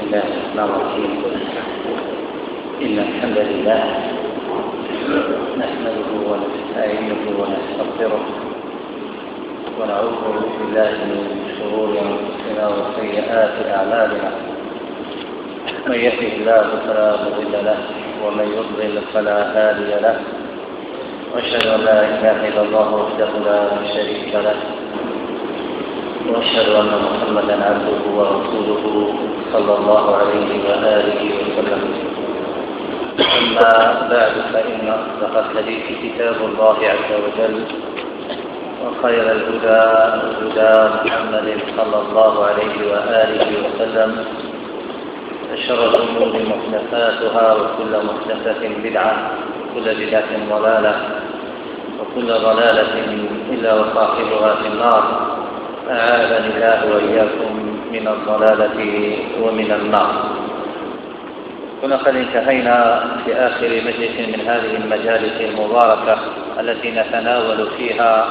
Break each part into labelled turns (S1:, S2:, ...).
S1: الله الرحمن الرحيم. إن الحمد لله نحمده ونستعينه ونستغفره ونعوذ بالله من شرور أنفسنا وسيئات أعمالنا. من يهده الله فلا مضل له ومن يضلل فلا هادي له، وأشهد أن لا إله إلا الله وحده لا شريك له، وأشهد أن محمدا عبده ورسوله صلى الله عليه وآله وسلم. أما بعد، فإن أصدق الحديث كتاب الله عز وجل، وخير الهدى هدى محمد صلى الله عليه وآله وسلم، وشر الأمور محدثاتها، وكل محدثة بدعة، وكل بدعة ضلالة، وكل ضلالة إلا وصاحبها في النار. أعاذني الله وإياكم من الضلالة ومن النار. كنا قد انتهينا في آخر مجلس من هذه المجالس المباركة التي نتناول فيها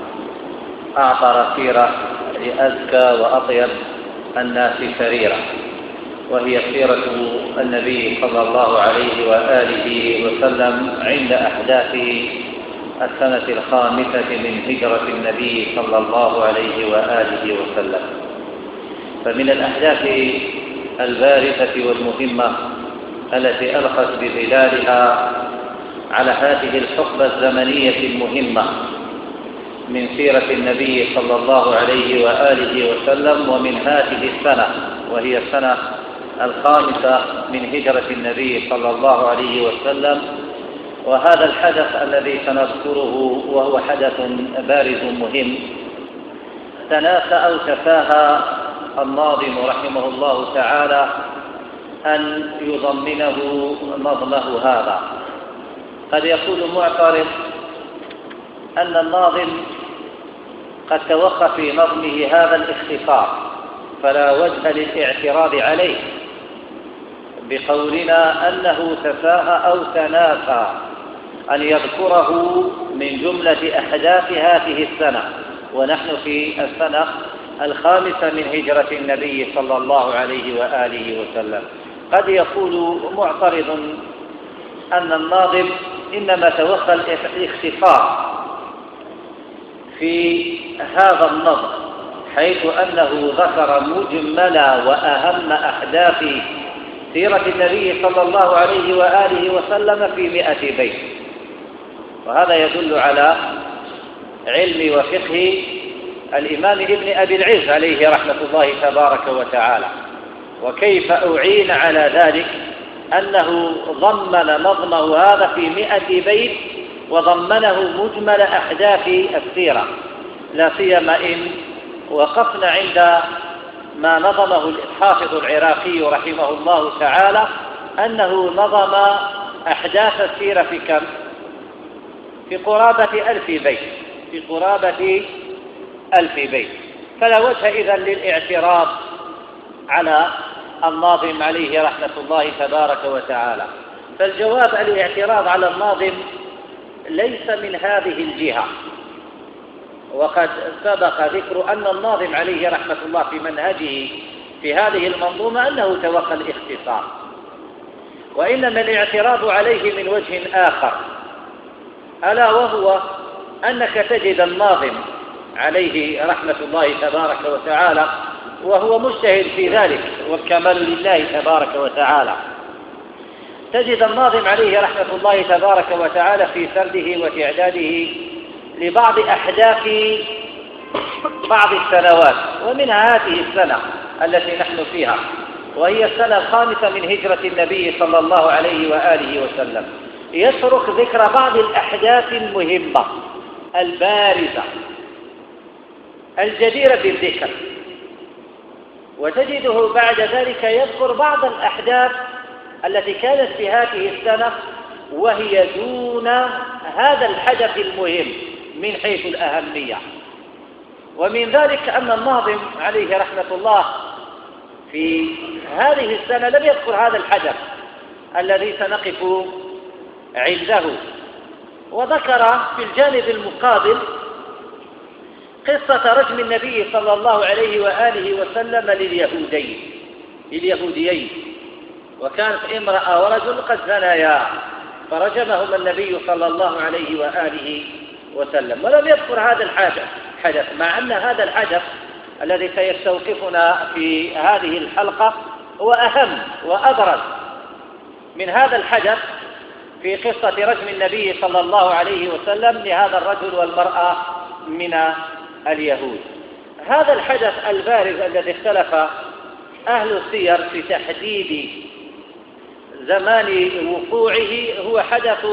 S1: أعطر سيرة لأزكى وأطيب الناس سريرة، وهي سيرة النبي صلى الله عليه وآله وسلم عند أحداث السنة الخامسة من هجرة النبي صلى الله عليه وآله وسلم. فمن الأحداث البارزة والمهمة التي ألقت بظلالها على هذه الحقبة الزمنية المهمة من سيرة النبي صلى الله عليه وآله وسلم، ومن هذه السنة، وهي السنة الخامسة من هجرة النبي صلى الله عليه وسلم. وهذا الحدث الذي سنذكره وهو حدث بارز مهم، تناسى أو تفاهى الناظم رحمه الله تعالى أن يضمنه نظمه هذا. قد يقول معترض أن الناظم قد توخى في نظمه هذا الاختصار، فلا وجه للاعتراض عليه بقولنا أنه تفاهى أو تناسى أن يذكره من جملة أحداث هذه السنة، ونحن في السنة الخامسة من هجرة النبي صلى الله عليه وآله وسلم. قد يقول معترض أن الناظم إنما توخى الاختصار في هذا النظم، حيث أنه ذكر مجمل وأهم أحداث سيرة النبي صلى الله عليه وآله وسلم في 100 بيت. وهذا يدل على علم وفقه الإمام ابن أبي العز عليه رحمة الله تبارك وتعالى، وكيف أعين على ذلك أنه ضمن نظمه هذا في 100 بيت، وضمنه مجمل أحداث السيرة، لا سيما إن وقفنا عند ما نظمه الحافظ العراقي رحمه الله تعالى، أنه نظم أحداث السيرة في كم؟ في قرابة 1000 بيت، في قرابة 1000 بيت. فلا وجه إذن للاعتراض على الناظم عليه رحمة الله تبارك وتعالى. فالجواب الاعتراض على الناظم ليس من هذه الجهة، وقد سبق ذكر أن الناظم عليه رحمة الله في منهجه في هذه المنظومة أنه توخى الاختصار، وإنما الاعتراض عليه من وجه آخر، ألا وهو أنك تجد الناظم عليه رحمة الله تبارك وتعالى، وهو مجتهد في ذلك والكمال لله تبارك وتعالى، تجد الناظم عليه رحمة الله تبارك وتعالى في سرده وتعداده لبعض أحداث بعض السنوات، ومنها هذه السنة التي نحن فيها، وهي السنة الخامسة من هجرة النبي صلى الله عليه وآله وسلم، يترك ذكر بعض الأحداث المهمة البارزة الجديرة بالذكر، وتجده بعد ذلك يذكر بعض الأحداث التي كانت في هذه السنة وهي دون هذا الحدث المهم من حيث الأهمية. ومن ذلك أن الناظم عليه رحمة الله في هذه السنة لم يذكر هذا الحدث الذي سنقف عنده، وذكر في الجانب المقابل قصة رجم النبي صلى الله عليه وآله وسلم لليهودين، اليهوديين، وكانت امرأة ورجل قد زنيا فرجمهما النبي صلى الله عليه وآله وسلم، ولم يذكر هذا الحدث، مع أن هذا الحدث الذي سيستوقفنا في هذه الحلقة هو أهم وأبرز من هذا الحدث في قصة رجم النبي صلى الله عليه وسلم لهذا الرجل والمرأة من اليهود. هذا الحدث البارز الذي اختلف أهل السير في تحديد زمان وقوعه هو حدث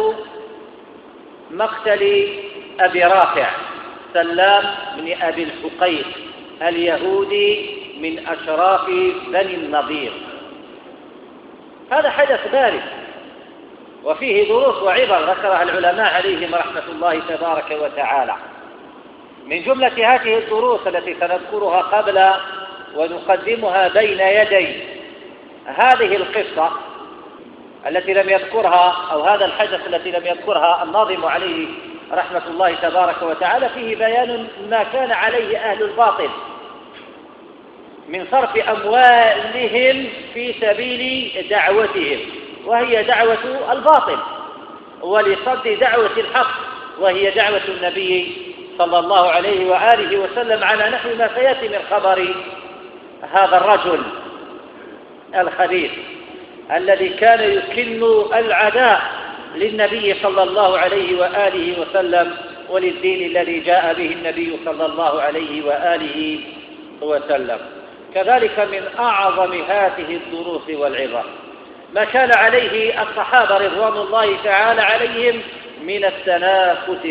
S1: مقتل أبي رافع سلام بن أبي الحقيق اليهودي من أشراف بني النضير. هذا حدث بارز وفيه دروس وعبر ذكرها العلماء عليهم رحمة الله تبارك وتعالى. من جملة هذه الدروس التي سنذكرها قبل ونقدمها بين يدي هذه القصة التي لم يذكرها، أو هذا الحدث التي لم يذكرها الناظم عليه رحمة الله تبارك وتعالى، فيه بيان ما كان عليه أهل الباطل من صرف أموالهم في سبيل دعوتهم، وهي دعوة الباطل، ولصد دعوة الحق وهي دعوة النبي صلى الله عليه وآله وسلم، على نحو ما سيأتي من خبر هذا الرجل الخبيث الذي كان يكن العداء للنبي صلى الله عليه وآله وسلم وللدين الذي جاء به النبي صلى الله عليه وآله وسلم. كذلك من أعظم هذه الدروس والعظة ما كان عليه الصحابة رضوان الله تعالى عليهم من التنافس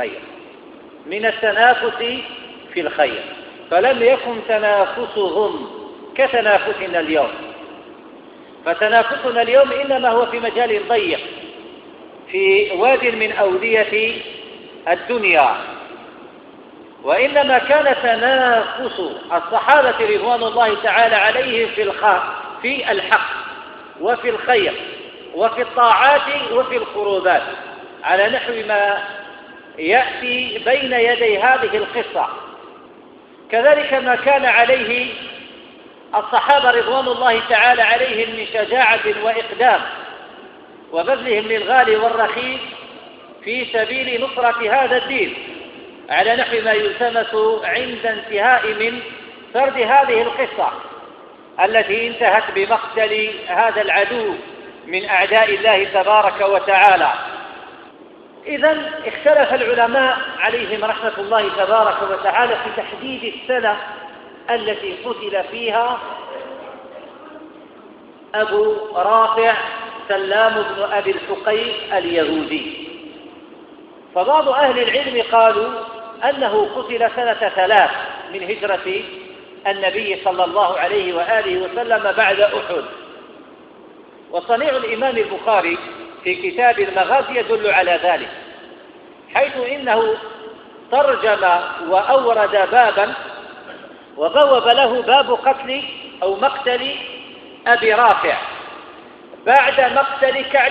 S1: في الخير، فلم يكن تنافسهم كتنافسنا اليوم، فتنافسنا اليوم إنما هو في مجال ضيق في واد من أودية الدنيا، وإنما كان تنافس الصحابة رضوان الله تعالى عليهم في الحق وفي الخير وفي الطاعات وفي القربات، على نحو ما يأتي بين يدي هذه القصة. كذلك ما كان عليه الصحابة رضوان الله تعالى عليهم من شجاعة وإقدام وبذلهم للغالي والرخيص في سبيل نصرة هذا الدين، على نحو ما يلتمس عند انتهاء من سرد هذه القصة التي انتهت بمقتل هذا العدو من أعداء الله تبارك وتعالى. إذن اختلف العلماء عليهم رحمة الله تبارك وتعالى في تحديد السنة التي قتل فيها أبو رافع سلام بن أبي الحقيق اليهودي. فبعض أهل العلم قالوا أنه قتل سنة 3 من هجرة النبي صلى الله عليه وآله وسلم بعد أحد. وصنيع الإمام البخاري في كتاب المغازي يدل على ذلك، حيث إنه ترجم وأورد بابا وبوب له باب قتل أو مقتل أبي رافع بعد مقتل كعب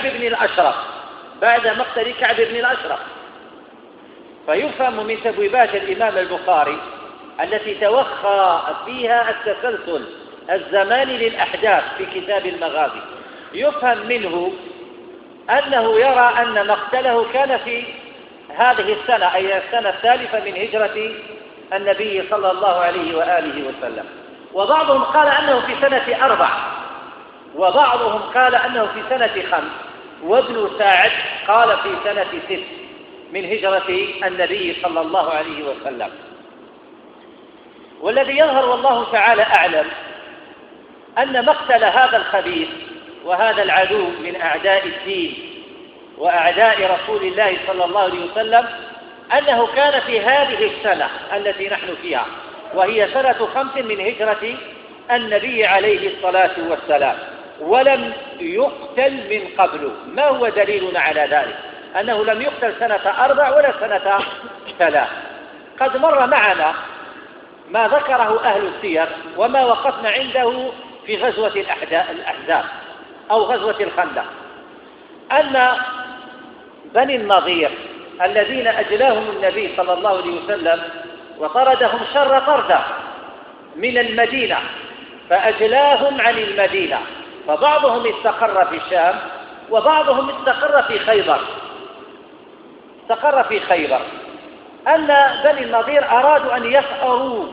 S1: بن الأشرف. فيفهم من تبويبات الإمام البخاري التي توخى فيها التسلسل الزماني للأحداث في كتاب المغازي، يفهم منه أنه يرى أن مقتله كان في هذه السنة، أي السنة 3 من هجرة النبي صلى الله عليه وآله وسلم. وبعضهم قال أنه في سنة 4، وبعضهم قال أنه في سنة 5، وابن ساعد قال في سنة 6 من هجرة النبي صلى الله عليه وسلم. والذي يظهر والله تعالى أعلم أن مقتل هذا الخبيث وهذا العدو من أعداء الدين وأعداء رسول الله صلى الله عليه وسلم أنه كان في هذه السنة التي نحن فيها، وهي سنة 5 من هجرة النبي عليه الصلاة والسلام، ولم يقتل من قبله. ما هو دليلنا على ذلك؟ أنه لم يقتل سنة 4 ولا سنة 3. قد مر معنا ما ذكره أهل السير وما وقفنا عنده في غزوة الأحزاب أو غزوة الخندق، أن بني النضير الذين أجلاهم النبي صلى الله عليه وسلم وطردهم شر طردة من المدينة فأجلاهم عن المدينة، فبعضهم استقر في الشام وبعضهم استقر في خيبر. استقر في خيبر أن بني النضير أرادوا أن يثأروا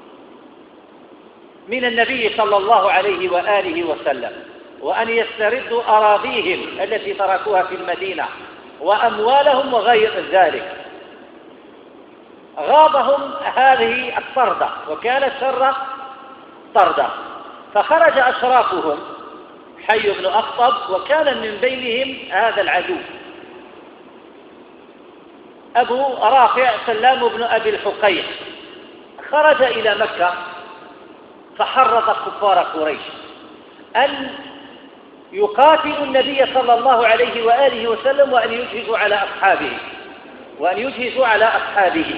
S1: من النبي صلى الله عليه وآله وسلم، وأن يستردوا أراضيهم التي تركوها في المدينة وأموالهم وغير ذلك. غاضهم هذه الطردة، وكانت شر طردة، فخرج أشرافهم حي بن أخطب، وكان من بينهم هذا العدو أبو رافع سلام بن أبي الحقيق. خرج إلى مكة فحرض كفار قريش أن يقاتلوا النبي صلى الله عليه وآله وسلم وأن يجهزوا على أصحابه،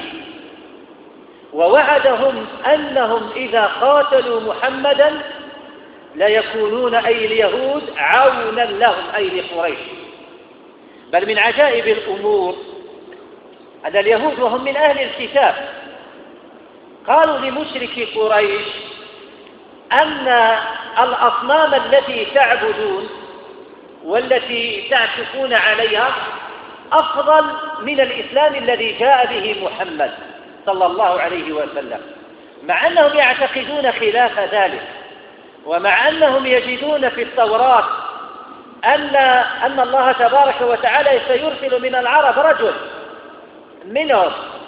S1: ووعدهم أنهم إذا قاتلوا محمدا ليكونون أي اليهود عونا لهم أي لقريش. بل من عجائب الأمور أن اليهود وهم من أهل الكتاب قالوا لمشركي قريش أن الأصنام التي تعبدون والتي تعكفون عليها أفضل من الإسلام الذي جاء به محمد صلى الله عليه وسلم، مع أنهم يعتقدون خلاف ذلك، ومع أنهم يجدون في التوراة أن الله تبارك وتعالى سيرسل من العرب رجل منهم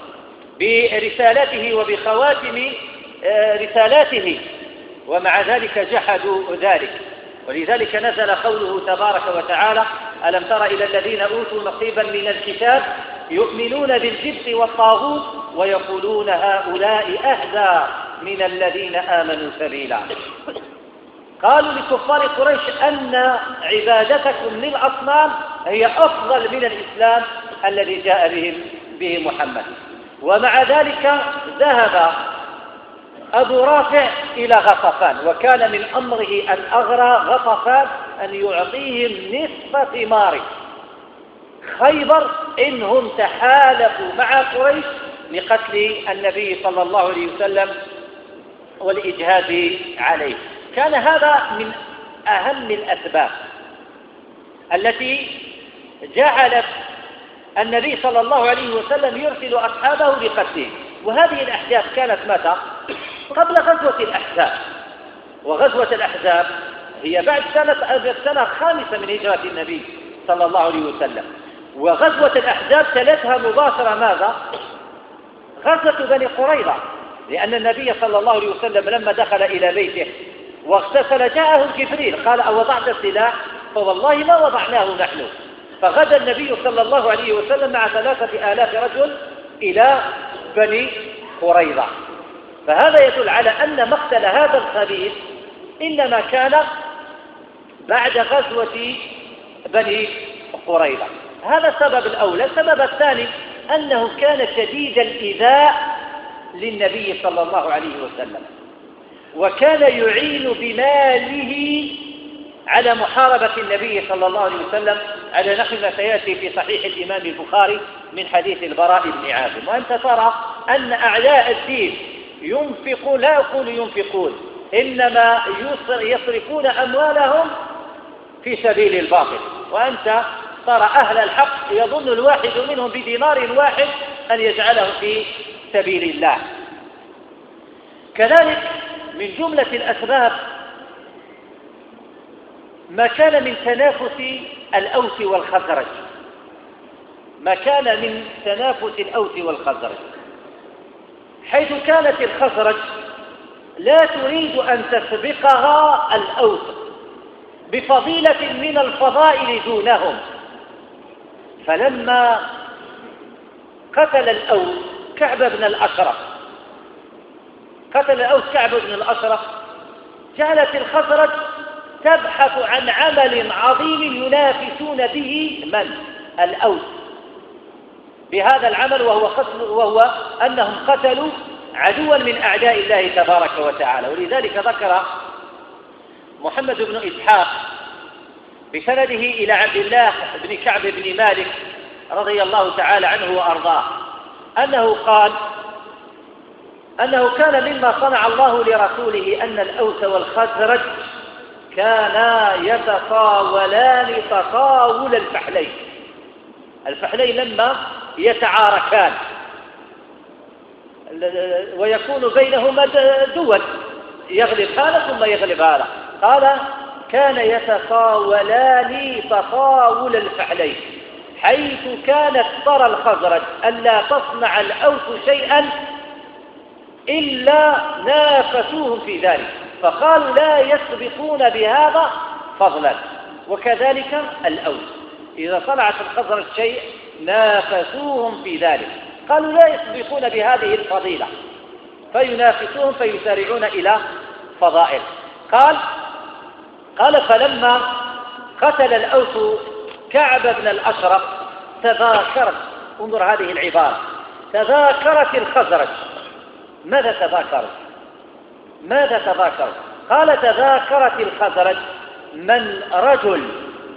S1: برسالته وبخواتم رسالاته، ومع ذلك جحدوا ذلك. ولذلك نزل قوله تبارك وتعالى: ألم تر إلى الذين أوتوا نصيبا من الكتاب يؤمنون بالجبت والطاغوت ويقولون هؤلاء أهدى من الذين آمنوا سبيلا. قالوا لكفار قريش أن عبادتكم للأصنام هي أفضل من الإسلام الذي جاء به محمد. ومع ذلك ذهب أبو رافع إلى غطفان، وكان من أمره أن أغرى غطفان أن يعطيهم نصف ثمار خيبر إنهم تحالفوا مع قريش لقتل النبي صلى الله عليه وسلم والإجهاد عليه. كان هذا من أهم الأسباب التي جعلت النبي صلى الله عليه وسلم يرسل أصحابه لقتله. وهذه الأحداث كانت متى؟ قبل غزوة الأحزاب، وغزوة الأحزاب هي بعد السنة الخامسة من هجرة النبي صلى الله عليه وسلم. وغزوة الأحزاب تلتها مباشرة ماذا؟ غزوة بني قريظة، لأن النبي صلى الله عليه وسلم لما دخل إلى بيته واغتسل جاءه جبريل قال: أوضعت السلاح؟ فوالله ما وضعناه نحن. فغدا النبي صلى الله عليه وسلم مع 3000 رجل إلى بني قريظة. فهذا يدل على أن مقتل هذا الخبيث إنما كان بعد غزوة بني قريظة. هذا السبب الأول. السبب الثاني أنه كان شديد الإيذاء للنبي صلى الله عليه وسلم، وكان يعين بماله على محاربة النبي صلى الله عليه وسلم على نحو ما سيأتي في صحيح الإمام البخاري من حديث البراء بن عازب. وأنت ترى أن أعداء الدين ينفقون، لا يقول ينفقون، إنما يصرفون أموالهم في سبيل الباطل. وأنت ترى أهل الحق يظن الواحد منهم بدينار واحد أن يجعله في سبيل الله. كذلك من جملة الأسباب ما كان من تنافس الأوس والخزرج، حيث كانت الخزرج لا تريد أن تسبقها الأوس بفضيلة من الفضائل دونهم. فلما قتل الأوس كعب بن الأشرف جعلت الخزرج تبحث عن عمل عظيم ينافسون به الأوس بهذا العمل، وهو أنهم قتلوا عدوا من أعداء الله تبارك وتعالى. ولذلك ذكر محمد بن إسحاق بسنده إلى عبد الله بن كعب بن مالك رضي الله تعالى عنه وأرضاه أنه قال: أنه كان مما صنع الله لرسوله أن الأوس والخزرج كانا يتطاولان تطاول الفحلين. الفحلين لما يتعاركان ويكون بينهما دول، يغلب هذا ثم يغلب هذا، قال كان يتطاولان تطاول الفحلين، حيث كانت ترى الخزرج ألا تصنع الأوس شيئا إلا نافسوهم في ذلك، فقالوا لا يسبقون بهذا فضلا. وكذلك الأوس إذا صنعت الخزرج شيء نافسوهم في ذلك، قالوا لا يسبقون بهذه الفضيلة فينافسوهم فيسارعون إلى فضائل. قال فلما قتل الأوس كعب بن الأشرف تذاكرت، انظر هذه العبارة، تذاكرت الخزرج. ماذا تذاكرت؟ قال تذاكرت الخزرج من رجل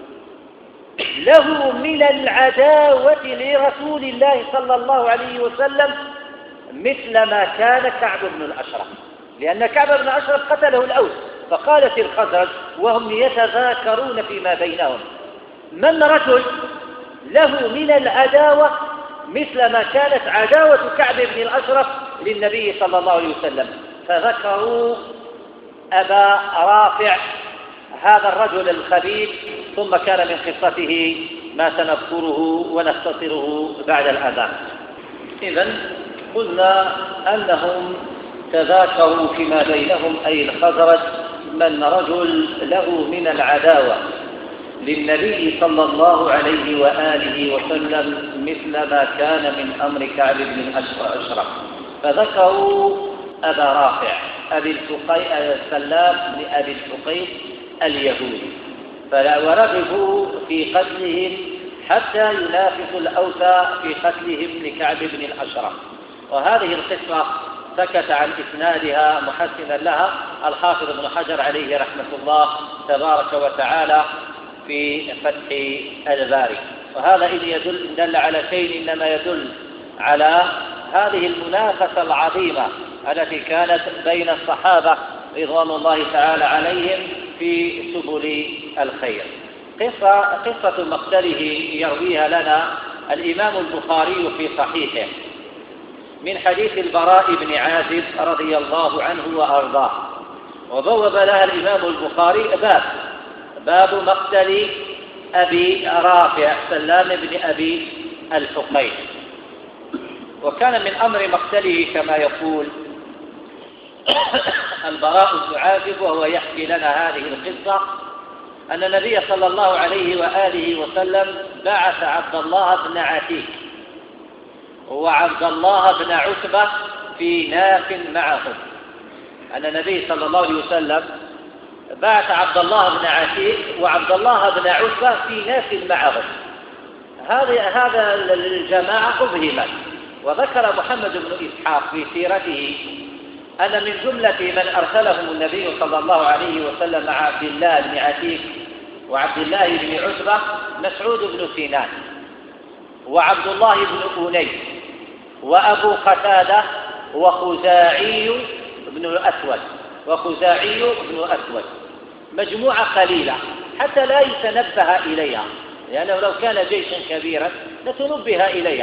S1: له من العداوة لرسول الله صلى الله عليه وسلم مثل ما كان كعب بن الأشرف، لأن كعب بن الأشرف قتله الأوس، فقالت الخزرج وهم يتذاكرون فيما بينهم من رجل له من العداوة مثل ما كانت عداوة كعب بن الأشرف للنبي صلى الله عليه وسلم، فذكروا أبا رافع هذا الرجل الخبيث، ثم كان من قصته ما سنذكره ونختصره بعد الأذان. إذن قلنا أنهم تذاكروا فيما بينهم أي الخزرج من رجل له من العداوة للنبي صلى الله عليه وآله وسلم مثل ما كان من أمر كعب بن الأشرف، فذكروا أبا رافع سلام بن أبي الحقيق اليهودي، ورغبوا في قتلهم حتى ينافسوا الأوس في قتلهم لكعب بن الأشرف. وهذه القصة سكت عن إسنادها محسنا لها الحافظ ابن حجر عليه رحمة الله تبارك وتعالى في فتح الباري. وهذا إن دل على شيء إنما يدل على هذه المنافسة العظيمة التي كانت بين الصحابة رضوان الله تعالى عليهم في سبل الخير. قصة مقتله يرويها لنا الإمام البخاري في صحيحه من حديث البراء بن عازب رضي الله عنه وأرضاه، وبوب لها الإمام البخاري باب مقتل أبي رافع سلام بن أبي الحقيق. وكان من أمر مقتله كما يقول البراء بن عازب وهو يحكي لنا هذه القصة أن النبي صلى الله عليه وآله وسلم بعث عبد الله بن عتيق وعبد الله بن عتبة في ناس معهم. أن النبي صلى الله عليه وسلم بعث عبد الله بن عتيق وعبد الله بن عتبة في ناس معهم. هذا الجماعة أبهمت. وذكر محمد بن إسحاق في سيرته أن من جملة من أرسلهم النبي صلى الله عليه وسلم مع عبد الله بن عتيق وعبد الله بن عتبة مسعود بن سنان وعبد الله بن أنيس وأبو قتادة وخزاعي بن أسود، مجموعة قليلة حتى لا يتنبه إليها، لأنه لو كان جيشا كبيرا لتنبه إليها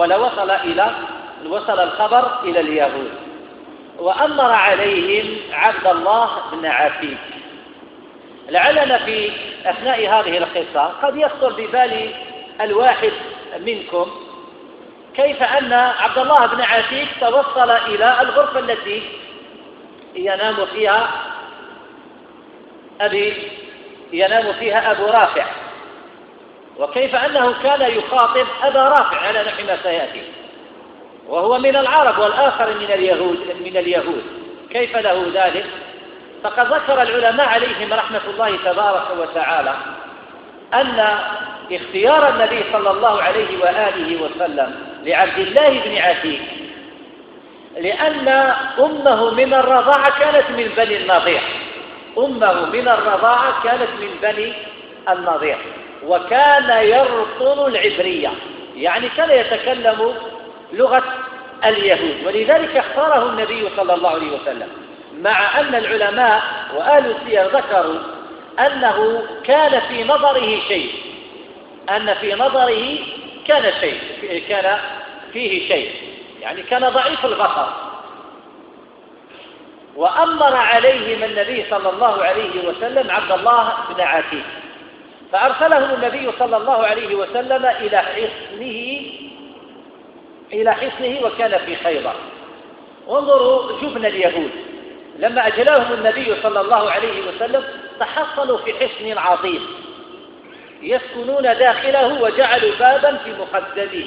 S1: وصل الخبر إلى اليهود. وأمر عليهم عبد الله بن عتيق. لعلنا في أثناء هذه القصة قد يخطر ببال الواحد منكم كيف أن عبد الله بن عتيق توصل إلى الغرفة التي ينام فيها أبو رافع، وكيف أنه كان يخاطب أبا رافع على نحو ما سيأتي، وهو من العرب والآخر من اليهود، كيف له ذلك؟ فقد ذكر العلماء عليهم رحمة الله تبارك وتعالى أن اختيار النبي صلى الله عليه وآله وسلم لعبد الله بن عتيق لأن أمه من الرضاعة كانت من بني النضير، وكان يرطن العبرية، يعني كان يتكلم لغة اليهود، ولذلك اختاره النبي صلى الله عليه وسلم، مع أن العلماء وأهل السير ذكروا أنه كان في نظره شيء، أن في نظره كان فيه شيء، يعني كان ضعيف البصر، وأمر عليهم النبي صلى الله عليه وسلم عبد الله بن عتيق، فأرسله النبي صلى الله عليه وسلم إلى حصنه وكان في خيبر. وانظروا جبن اليهود، لما أجلاهم النبي صلى الله عليه وسلم تحصلوا في حصن عظيم يسكنون داخله وجعلوا بابا في مخدده،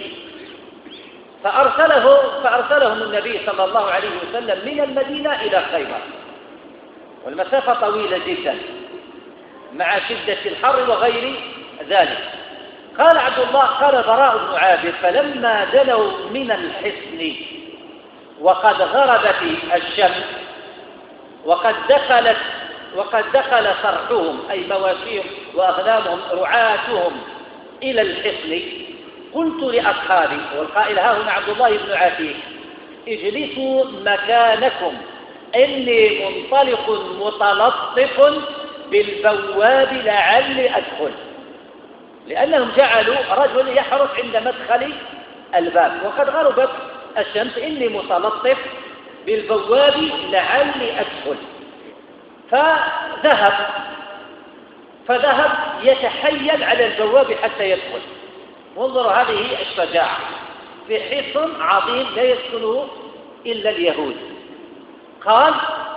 S1: فأرسلهم النبي صلى الله عليه وسلم من المدينة إلى خيبر، والمسافة طويلة جدا مع شدة الحر وغير ذلك. قال براء بن عازب: فلما دنوا من الحصن وقد غربت الشمس وقد دخل صرحهم أي مواشيهم وأغنامهم رعاتهم إلى الحصن، قلت لأصحابي، والقائل ها هنا عبد الله بن عتيق: اجلسوا مكانكم إني منطلق متلطف بالبواب لعلي أدخل، لأنهم جعلوا رجل يحرس عند مدخل الباب وقد غربت الشمس، إني متلطف بالبواب لعلي أدخل. فذهب يتحيل على البواب حتى يدخل. وانظروا هذه الشجاعة في حصن عظيم لا يسكنه إلا اليهود. قال: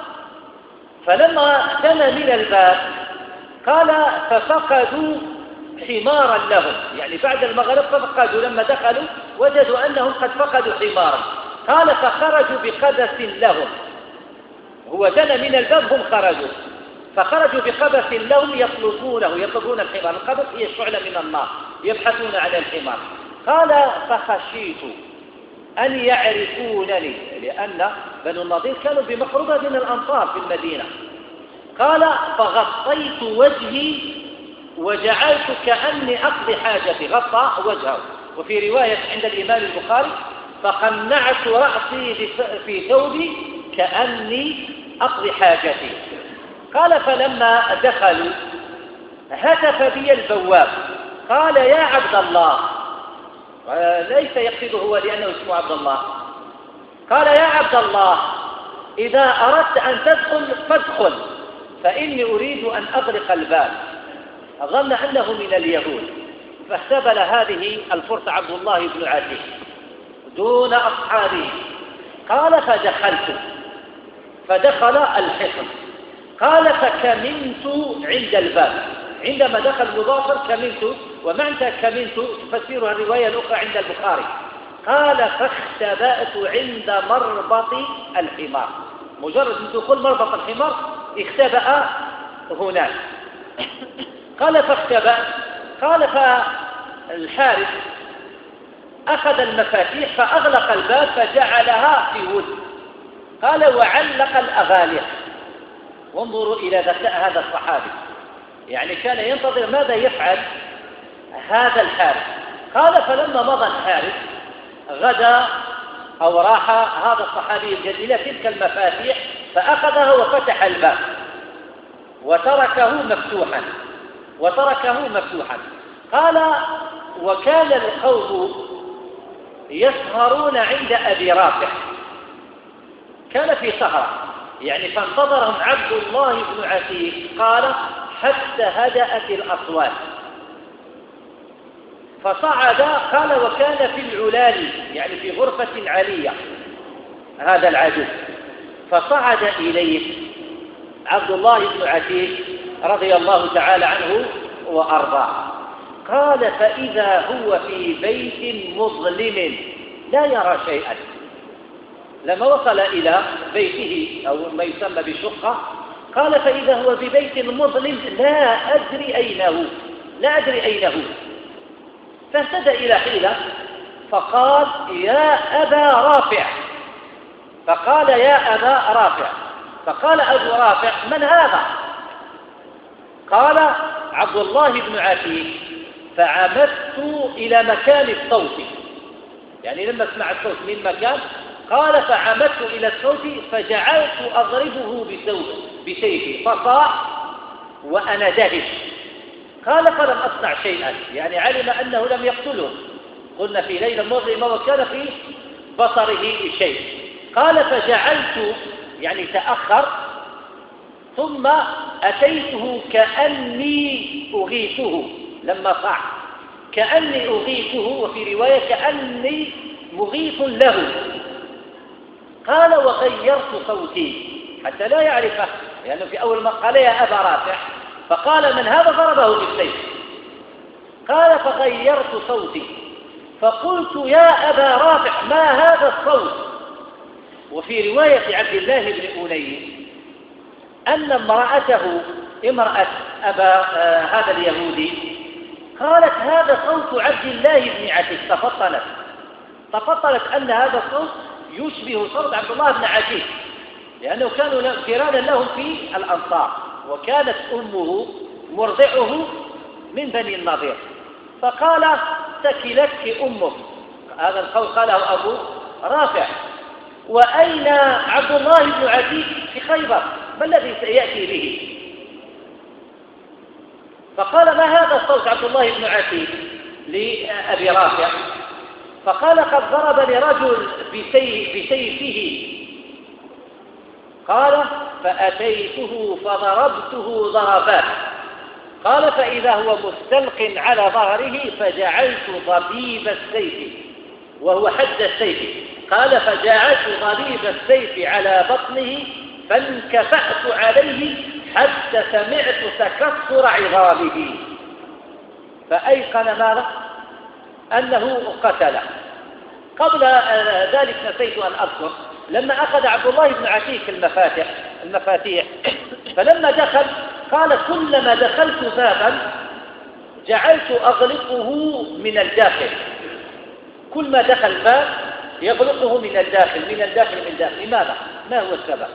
S1: فلما دنا من الباب قال ففقدوا حمارا لهم، يعني بعد المغرب ففقدوا، لما دخلوا وجدوا أنهم قد فقدوا حمارا. قال: فخرجوا بقدس لهم، هو دنا من الباب هم خرجوا، فخرجوا بقبس لهم يطلبون الحمار. القبس هي شعلة من النار يبحثون عن الحمار. قال: فخشيت أن يعرفونني، لأن بنو النضير كانوا بمقربة من الأنصار في المدينة. قال: فغطيت وجهي وجعلت كأني أقضي حاجتي، غطى وجهه. وفي رواية عند الإمام البخاري: فقنعت رأسي في ثوبي كأني أقضي حاجتي. قال: فلما دخلوا هتف بي البواب قال: يا عبد الله، ليس يقصده هو لأنه اسمه عبد الله، قال: يا عبد الله، إذا أردت أن تدخل فادخل، فإني أريد أن أغلق الباب. ظن أنه من اليهود، فاحتبل هذه الفرصة عبد الله بن عتيق دون أصحابه. قال: فدخل الحصن. قال: فكمنت عند الباب، عندما دخل مباشر كمنت، ومعنى كمنت تفسيرها الرواية الأخرى عند البخاري. قال: فاختبأت عند مربط الحمار، مجرد من دخول مربط الحمار اختبأ هناك. قال: فاختبأت. قال: فالحارس أخذ المفاتيح فأغلق الباب فجعلها في ود. قال: وعلق الأغاليق. وانظروا إلى ذكاء هذا الصحابي، يعني كان ينتظر ماذا يفعل هذا الحارس. قال: فلما مضى الحارس غدا أو راح هذا الصحابي الجليل تلك المفاتيح فأخذها وفتح الباب وتركه مفتوحا. قال: وكان القوم يسهرون عند أبي رافع، كان في سهرة يعني، فانتظرهم عبد الله بن عتيق. قال: حتى هدأت الأصوات فصعد. قال: وكان في العلال يعني في غرفة علية هذا العدو، فصعد إليه عبد الله بن عتيق رضي الله تعالى عنه وأرضاه. قال: فإذا هو في بيت مظلم لا يرى شيئا. لما وصل إلى بيته أو ما يسمى بشقة، قال: فإذا هو ببيت مظلم لا أدري أين هو. فاهتدى إلى حيلة فقال: يا أبا رافع. فقال أبو رافع: من هذا؟ قال: عبد الله بن عتيق. فعمدت إلى مكان الصوت، يعني لما سمع الصوت من مكان قال فعمدت إلى الصوت فجعلت أضربه بسيفي فصاح وأنا دهش. قال فلم أصنع شيئا، يعني علم أنه لم يقتله. قلنا في ليلة مظلمة وكان في بصره شيء. قال فجعلت يعني تأخر ثم أتيته كأني أغيثه لما صاح، كأني أغيثه، وفي رواية كأني مغيث له. قال وغيرت صوتي حتى لا يعرفه، لأنه في أول ما قال يا أبا رافع فقال من هذا ضربه بالسيف. قال فغيرت صوتي فقلت يا أبا رافع ما هذا الصوت. وفي رواية عبد الله بن أنيس أن امرأته امرأة هذا اليهودي قالت هذا صوت عبد الله بن عتيق، تفطنت أن هذا الصوت يشبه صوت عبد الله بن عتيق، لأنه كانوا جيرانا لهم في الأنصار، وكانت أمه مرضعه من بني النضير. فقال ثكلتك أمك، هذا القول قاله أبو رافع. وأين عبد الله بن عتيق؟ في خيبر، ما الذي سيأتي به؟ فقال ما هذا الصوت عبد الله بن عتيق لأبي رافع؟ فقال قد ضربني رجل بسيفه. قال فأتيته فضربته ضربات. قال فإذا هو مستلق على ظهره فجعلت ضبيب السيف، وهو حد السيف. قال فجعلت ضبيب السيف على بطنه فانكفأت عليه حتى سمعت تكسر عظامه، فأيقن ماذا؟ أنه قتله. قبل ذلك نسيت أن أذكر لما أخذ عبد الله بن عتيق المفاتيح فلما دخل قال كلما دخلت بابا جعلت أغلقه من الداخل، كل ما دخل باب يغلقه من الداخل. لماذا؟ ما هو السبب؟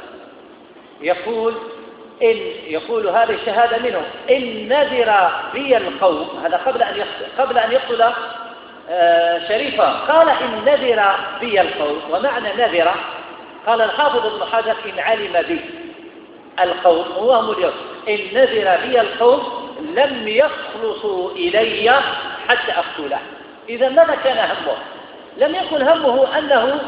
S1: يقول هذه الشهادة منه إن نذر بي القوم، هذا قبل أن يقتل شريفا، قال إن نذر بي القوم. ومعنى نذر قال الحافظ ابن حجر إن علم بي القوم وهم اليوم، إن نذر بي القوم لم يخلصوا إلي حتى أقتله. إذا ماذا كان همه؟ لم يكن همه أنه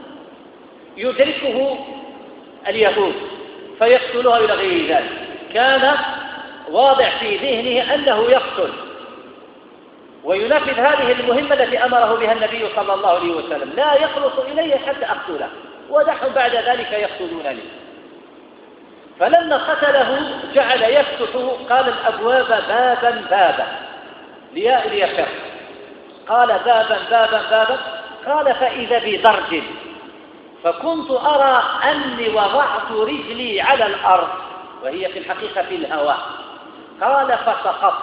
S1: يدركه اليهود فيقتلها إلى غير ذلك، كان واضح في ذهنه أنه يقتل وينفذ هذه المهمة التي أمره بها النبي صلى الله عليه وسلم، لا يخلص إلي حتى أقتله، ونحن بعد ذلك يقتلونني. فلما قتله جعل يفتح قال الأبواب بابا ليفر، قال بابا قال فإذا بدرج، فكنت أرى أني وضعت رجلي على الأرض وهي في الحقيقة في الهواء. قال فسقطت،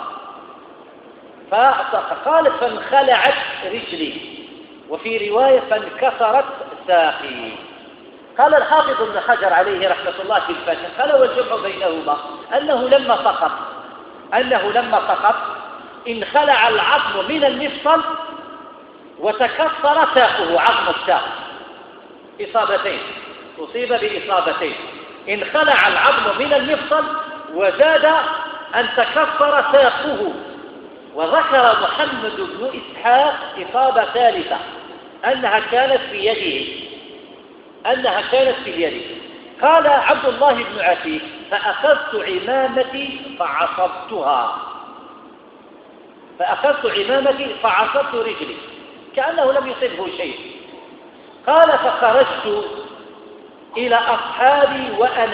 S1: قالت فانخلعت رجلي، وفي رواية فانكسرت ساقي. قال الحافظ ابن حجر عليه رحمة الله في الفتح قال والجمع بينهما أنه لما سقط انخلع العظم من المفصل وتكسر ساقه، عظم الساق، إصابتين، أصيب بإصابتين، انخلع العظم من المفصل وزاد أن تكسر ساقه. وذكر محمد بن إسحاق إصابة ثالثة أنها كانت في يده. قال عبد الله بن عتيق فأخذت عمامتي فعصبت رجلي كأنه لم يصبه شيء. قال فخرجت إلى أصحابي وأنا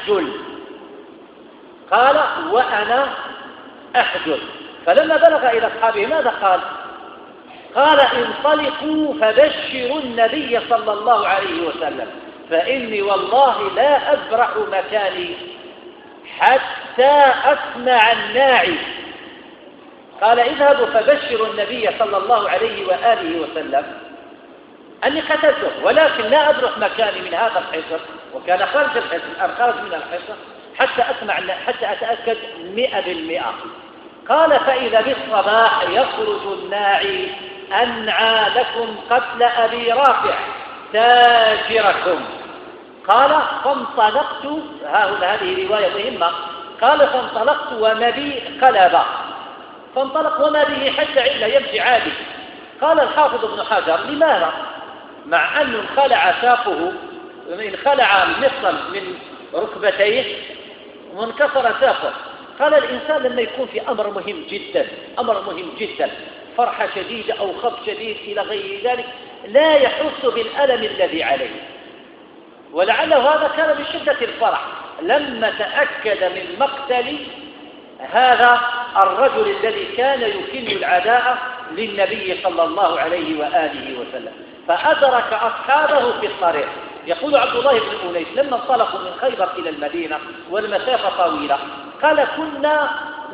S1: أحجل. فلما بلغ إلى أصحابه ماذا قال؟ قال انطلقوا فبشروا النبي صلى الله عليه وسلم فإني والله لا أبرح مكاني حتى أسمع الناعي. قال اذهبوا فبشروا النبي صلى الله عليه وآله وسلم أني قتلته، ولكن لا أبرح مكاني من هذا الحصر، وكان خارج من الحصر حتى أتأكد 100%. قال فإذا بالصباح يخرج الناعي أنعى لكم قتل أبي رافع تاجركم. قال فانطلقت، هذه رواية مهمة، قال فانطلقت وما بي قلب، فانطلق وما به حتى علا يمشي عادي. قال الحافظ ابن حجر لماذا؟ مع أنه انخلع ساقه، انخلع المفصل من ركبتيه وانكسر ساقه. قال الإنسان لما يكون في أمر مهم جدا، فرحة شديدة أو خط شديد إلى غير ذلك، لا يحس بالألم الذي عليه، ولعله هذا كان من شدة الفرح لما تأكد من مقتل هذا الرجل الذي كان يكن العداء للنبي صلى الله عليه وآله وسلم، فأدرك أصحابه في الطريق. يقول عبد الله بن أنيس لما انطلقوا من خيبر إلى المدينة والمسافة طويلة، قال كنا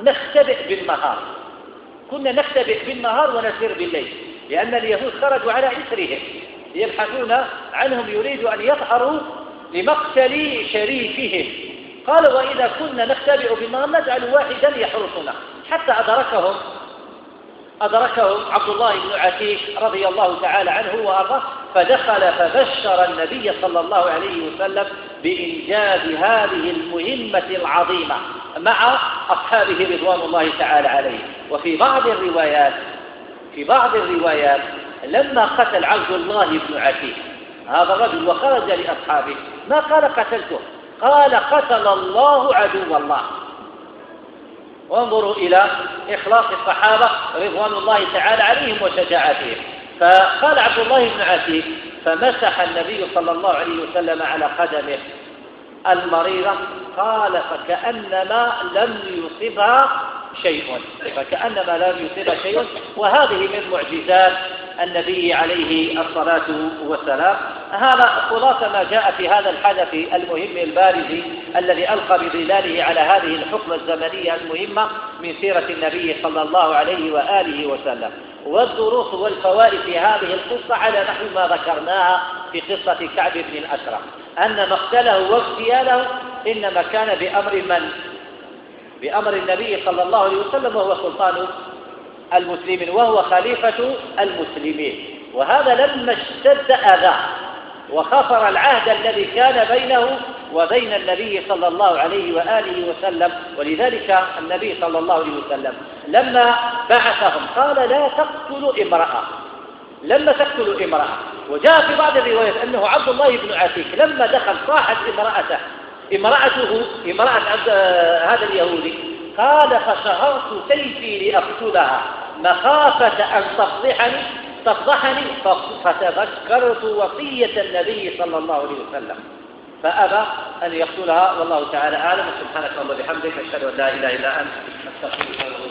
S1: نختبئ بالنهار ونسير بالليل، لأن اليهود خرجوا على إثرهم يبحثون عنهم، يريدوا أن يظهروا لمقتل شريفهم. قال وإذا كنا نختبئ بالنهار نجعل واحدا يحرسنا، حتى أدركهم عبد الله بن عتيق رضي الله تعالى عنه وأرضاه، فدخل فبشر النبي صلى الله عليه وسلم بإنجاز هذه المهمة العظيمة مع أصحابه رضوان الله تعالى عليهم. وفي بعض الروايات لما قتل عبد الله بن عتيق هذا الرجل وخرج لأصحابه ما قال قتلته، قال قتل الله عدو الله. وانظروا إلى إخلاص الصحابة رضوان الله تعالى عليهم وشجاعتهم. فقال عبد الله بن عتيق فمسح النبي صلى الله عليه وسلم على قدمه المريضة، قال فكأنما لم يصبها شيء. وهذه من معجزات النبي عليه الصلاة والسلام. هذا خلاصة ما جاء في هذا الحدث المهم البارز الذي ألقى بظلاله على هذه الحقبة الزمنية المهمة من سيرة النبي صلى الله عليه وآله وسلم. والدروس والفوائد في هذه القصة على نحو ما ذكرناها في قصة كعب بن الأشرف، أن مقتله واغتياله إنما كان بأمر النبي صلى الله عليه وسلم، وهو سلطان المسلمين وهو خليفة المسلمين. وهذا لما اشتد أذاه وخفر العهد الذي كان بينه وبين النبي صلى الله عليه وآله وسلم. ولذلك النبي صلى الله عليه وسلم لما بعثهم قال لا تقتلوا امرأة. وجاء في بعض الروايات أنه عبد الله بن عتيق لما دخل صاحت امرأة هذا اليهودي، قال فشهرت سيفي لأقتلها مخافة أن تفضحني فتذكرت وصية النبي صلى الله عليه وسلم فأبى أن يقتلها. والله تعالى أعلم. سبحانك اللهم وبحمدك أشهد أن لا إله إلا أنت أستغفرك.